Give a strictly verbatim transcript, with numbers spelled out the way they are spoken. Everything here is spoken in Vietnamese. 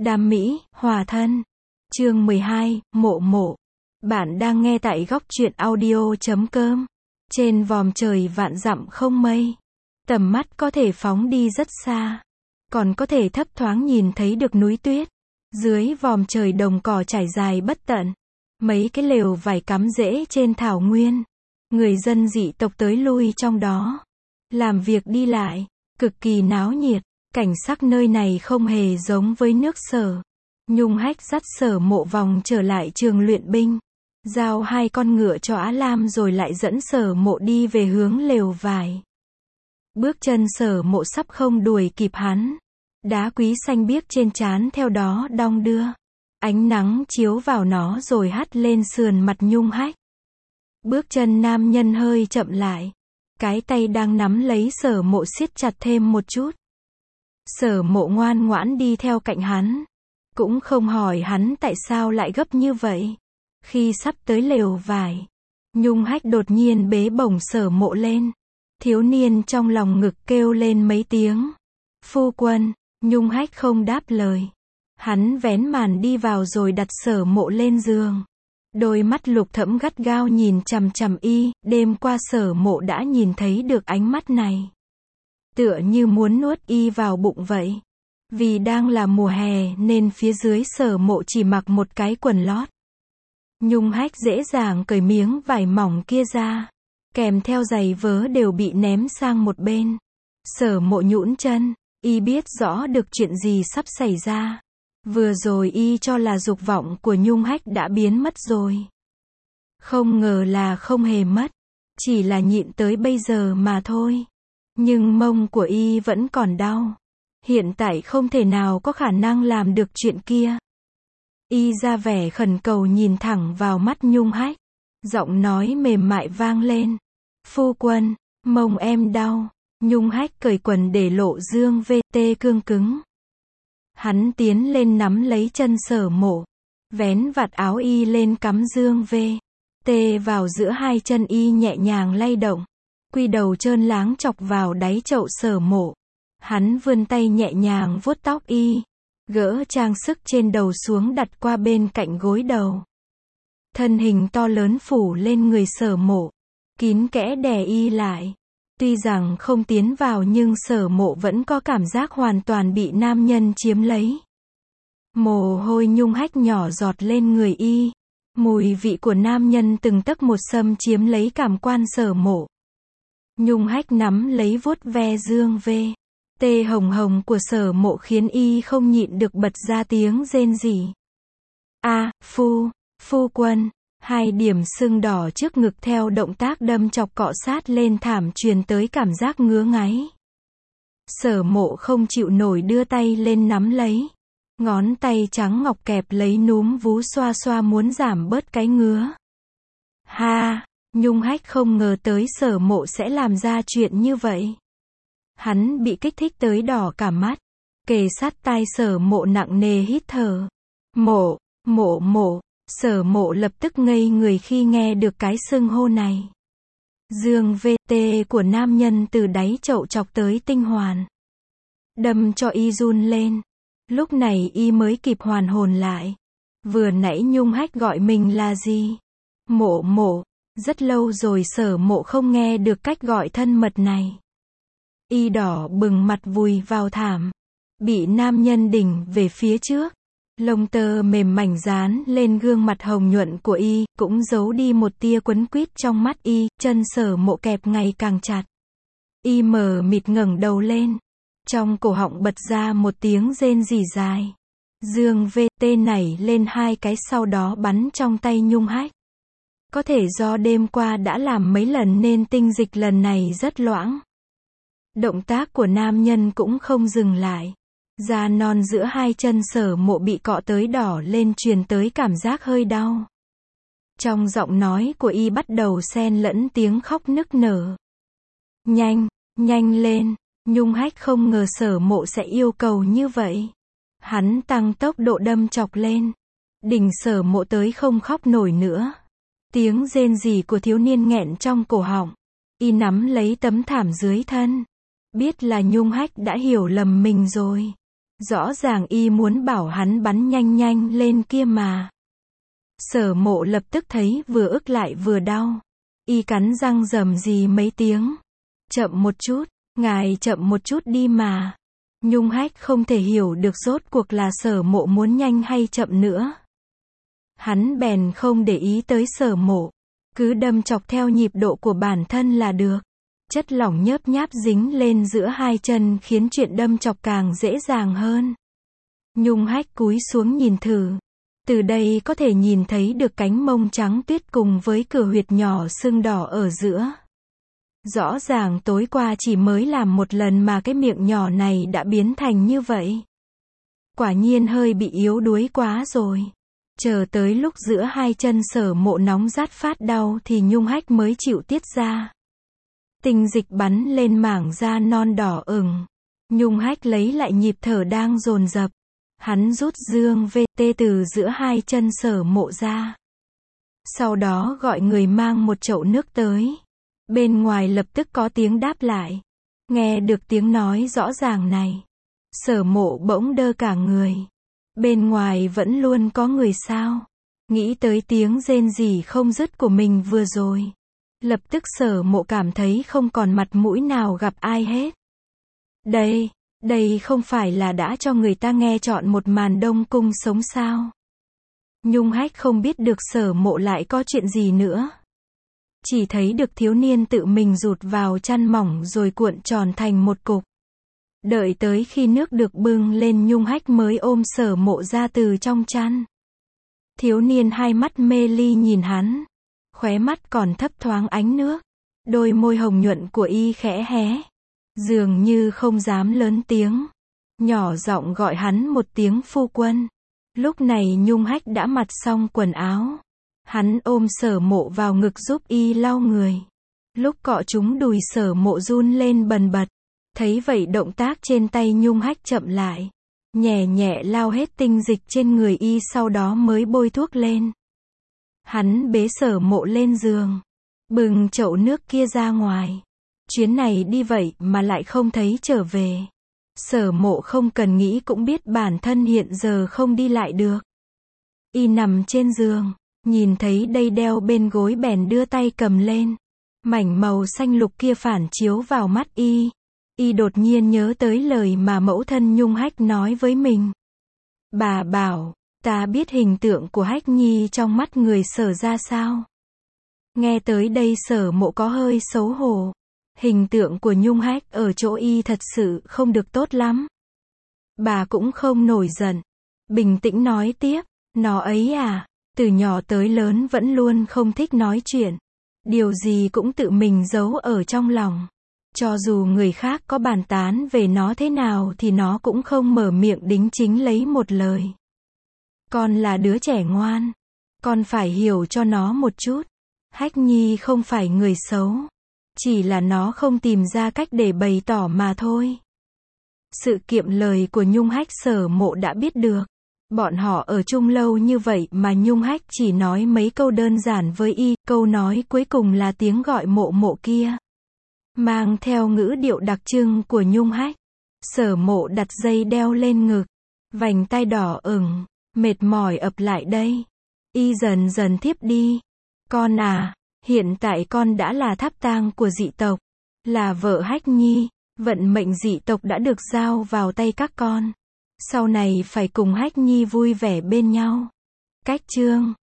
Đam mỹ, hòa thân. Chương mười hai, mộ mộ. Bạn đang nghe tại góc truyện audio chấm com. Trên vòm trời vạn dặm không mây. Tầm mắt có thể phóng đi rất xa. Còn có thể thấp thoáng nhìn thấy được núi tuyết. Dưới vòm trời đồng cỏ trải dài bất tận. Mấy cái lều vải cắm rễ trên thảo nguyên. Người dân dị tộc tới lui trong đó. Làm việc đi lại, cực kỳ náo nhiệt. Cảnh sắc nơi này không hề giống với nước Sở. Nhung Hách dắt Sở Mộ vòng trở lại trường luyện binh. Giao hai con ngựa cho Á Lam rồi lại dẫn Sở Mộ đi về hướng lều vải. Bước chân Sở Mộ sắp không đuổi kịp hắn. Đá quý xanh biếc trên trán theo đó đong đưa. Ánh nắng chiếu vào nó rồi hắt lên sườn mặt Nhung Hách. Bước chân nam nhân hơi chậm lại. Cái tay đang nắm lấy Sở Mộ siết chặt thêm một chút. Sở Mộ ngoan ngoãn đi theo cạnh hắn. Cũng không hỏi hắn tại sao lại gấp như vậy. Khi sắp tới lều vải, Nhung Hách đột nhiên bế bổng Sở Mộ lên. Thiếu niên trong lòng ngực kêu lên mấy tiếng. Phu quân. Nhung Hách không đáp lời. Hắn vén màn đi vào rồi đặt Sở Mộ lên giường. Đôi mắt lục thẫm gắt gao nhìn chằm chằm y. Đêm qua Sở Mộ đã nhìn thấy được ánh mắt này. Tựa như muốn nuốt y vào bụng vậy. Vì đang là mùa hè nên phía dưới Sở Mộ chỉ mặc một cái quần lót. Nhung Hách dễ dàng cởi miếng vải mỏng kia ra. Kèm theo giày vớ đều bị ném sang một bên. Sở Mộ nhũn chân. Y biết rõ được chuyện gì sắp xảy ra. Vừa rồi y cho là dục vọng của Nhung Hách đã biến mất rồi. Không ngờ là không hề mất. Chỉ là nhịn tới bây giờ mà thôi. Nhưng mông của y vẫn còn đau. Hiện tại không thể nào có khả năng làm được chuyện kia. Y ra vẻ khẩn cầu nhìn thẳng vào mắt Nhung Hách. Giọng nói mềm mại vang lên. Phu quân, mông em đau. Nhung Hách cởi quần để lộ dương vê tê cương cứng. Hắn tiến lên nắm lấy chân Sở Mộ. Vén vạt áo y lên cắm dương vê tê vào giữa hai chân y nhẹ nhàng lay động. Quy đầu trơn láng chọc vào đáy chậu Sở Mộ. Hắn vươn tay nhẹ nhàng vuốt tóc y. Gỡ trang sức trên đầu xuống đặt qua bên cạnh gối đầu. Thân hình to lớn phủ lên người Sở Mộ. Kín kẽ đè y lại. Tuy rằng không tiến vào nhưng Sở Mộ vẫn có cảm giác hoàn toàn bị nam nhân chiếm lấy. Mồ hôi Nhung Hách nhỏ giọt lên người y. Mùi vị của nam nhân từng tấc một xâm chiếm lấy cảm quan Sở Mộ. Nhung Hách nắm lấy vuốt ve dương vê tê hồng hồng của Sở Mộ khiến y không nhịn được bật ra tiếng rên rỉ. A, à, phu, phu quân. Hai điểm sưng đỏ trước ngực theo động tác đâm chọc cọ sát lên thảm truyền tới cảm giác ngứa ngáy. Sở Mộ không chịu nổi đưa tay lên nắm lấy. Ngón tay trắng ngọc kẹp lấy núm vú xoa xoa muốn giảm bớt cái ngứa. Ha, Nhung Hách không ngờ tới Sở Mộ sẽ làm ra chuyện như vậy. Hắn bị kích thích tới đỏ cả mắt. Kề sát tai Sở Mộ nặng nề hít thở. Mộ, mộ mộ. Sở Mộ lập tức ngây người khi nghe được cái xưng hô này. Dương vê tê của nam nhân từ đáy chậu chọc tới tinh hoàn. Đâm cho y run lên. Lúc này y mới kịp hoàn hồn lại. Vừa nãy Nhung Hách gọi mình là gì? Mộ mộ. Rất lâu rồi Sở Mộ không nghe được cách gọi thân mật này. Y đỏ bừng mặt vùi vào thảm. Bị nam nhân đỉnh về phía trước. Lông tơ mềm mảnh dán lên gương mặt hồng nhuận của y, cũng giấu đi một tia quấn quýt trong mắt y, chân Sở Mộ kẹp ngày càng chặt. Y mờ mịt ngẩng đầu lên. Trong cổ họng bật ra một tiếng rên rỉ dài. Dương vê tê nảy lên hai cái sau đó bắn trong tay Nhung Hách. Có thể do đêm qua đã làm mấy lần nên tinh dịch lần này rất loãng. Động tác của nam nhân cũng không dừng lại. Da non giữa hai chân Sở Mộ bị cọ tới đỏ lên truyền tới cảm giác hơi đau. Trong giọng nói của y bắt đầu xen lẫn tiếng khóc nức nở. Nhanh, nhanh lên. Nhung Hách không ngờ Sở Mộ sẽ yêu cầu như vậy. Hắn tăng tốc độ đâm chọc lên. Đỉnh Sở Mộ tới không khóc nổi nữa. Tiếng rên rỉ của thiếu niên nghẹn trong cổ họng. Y nắm lấy tấm thảm dưới thân. Biết là Nhung Hách đã hiểu lầm mình rồi. Rõ ràng y muốn bảo hắn bắn nhanh nhanh lên kia mà. Sở Mộ lập tức thấy vừa ức lại vừa đau. Y cắn răng rầm rì mấy tiếng. Chậm một chút, ngài chậm một chút đi mà. Nhung Hách không thể hiểu được rốt cuộc là Sở Mộ muốn nhanh hay chậm nữa. Hắn bèn không để ý tới Sở Mộ, cứ đâm chọc theo nhịp độ của bản thân là được. Chất lỏng nhớp nháp dính lên giữa hai chân khiến chuyện đâm chọc càng dễ dàng hơn. Nhung Hách cúi xuống nhìn thử. Từ đây có thể nhìn thấy được cánh mông trắng tuyết cùng với cửa huyệt nhỏ sưng đỏ ở giữa. Rõ ràng tối qua chỉ mới làm một lần mà cái miệng nhỏ này đã biến thành như vậy. Quả nhiên hơi bị yếu đuối quá rồi. Chờ tới lúc giữa hai chân Sở Mộ nóng rát phát đau thì Nhung Hách mới chịu tiết ra. Tinh dịch bắn lên mảng da non đỏ ửng. Nhung Hách lấy lại nhịp thở đang dồn dập. Hắn rút dương vê tê từ giữa hai chân Sở Mộ ra. Sau đó gọi người mang một chậu nước tới. Bên ngoài lập tức có tiếng đáp lại. Nghe được tiếng nói rõ ràng này, Sở Mộ bỗng đơ cả người. Bên ngoài vẫn luôn có người sao? Nghĩ tới tiếng rên rỉ không dứt của mình vừa rồi. Lập tức Sở Mộ cảm thấy không còn mặt mũi nào gặp ai hết. Đây, đây không phải là đã cho người ta nghe chọn một màn đông cung sống sao? Nhung Hách không biết được Sở Mộ lại có chuyện gì nữa. Chỉ thấy được thiếu niên tự mình rụt vào chăn mỏng rồi cuộn tròn thành một cục. Đợi tới khi nước được bưng lên Nhung Hách mới ôm Sở Mộ ra từ trong chăn. Thiếu niên hai mắt mê ly nhìn hắn. Khóe mắt còn thấp thoáng ánh nước. Đôi môi hồng nhuận của y khẽ hé. Dường như không dám lớn tiếng. Nhỏ giọng gọi hắn một tiếng phu quân. Lúc này Nhung Hách đã mặc xong quần áo. Hắn ôm Sở Mộ vào ngực giúp y lau người. Lúc cọ chúng đùi Sở Mộ run lên bần bật. Thấy vậy động tác trên tay Nhung Hách chậm lại. Nhẹ nhẹ lau hết tinh dịch trên người y sau đó mới bôi thuốc lên. Hắn bế Sở Mộ lên giường. Bừng chậu nước kia ra ngoài. Chuyến này đi vậy mà lại không thấy trở về. Sở Mộ không cần nghĩ cũng biết bản thân hiện giờ không đi lại được. Y nằm trên giường. Nhìn thấy đây đeo bên gối bèn đưa tay cầm lên. Mảnh màu xanh lục kia phản chiếu vào mắt y. Y đột nhiên nhớ tới lời mà mẫu thân Nhung Hách nói với mình. Bà bảo, ta biết hình tượng của Hách Nhi trong mắt người Sở ra sao. Nghe tới đây Sở Mộ có hơi xấu hổ. Hình tượng của Nhung Hách ở chỗ y thật sự không được tốt lắm. Bà cũng không nổi giận. Bình tĩnh nói tiếp, nó ấy à, từ nhỏ tới lớn vẫn luôn không thích nói chuyện. Điều gì cũng tự mình giấu ở trong lòng. Cho dù người khác có bàn tán về nó thế nào thì nó cũng không mở miệng đính chính lấy một lời. Con là đứa trẻ ngoan. Con phải hiểu cho nó một chút. Hách Nhi không phải người xấu. Chỉ là nó không tìm ra cách để bày tỏ mà thôi. Sự kiệm lời của Nhung Hách Sở Mộ đã biết được. Bọn họ ở chung lâu như vậy mà Nhung Hách chỉ nói mấy câu đơn giản với y. Câu nói cuối cùng là tiếng gọi mộ mộ kia. Mang theo ngữ điệu đặc trưng của Nhung Hách. Sở Mộ đặt dây đeo lên ngực. Vành tai đỏ ửng. Mệt mỏi ập lại đây. Y dần dần thiếp đi. Con à, hiện tại con đã là tháp tang của dị tộc. Là vợ Hách Nhi. Vận mệnh dị tộc đã được giao vào tay các con. Sau này phải cùng Hách Nhi vui vẻ bên nhau. Cách chương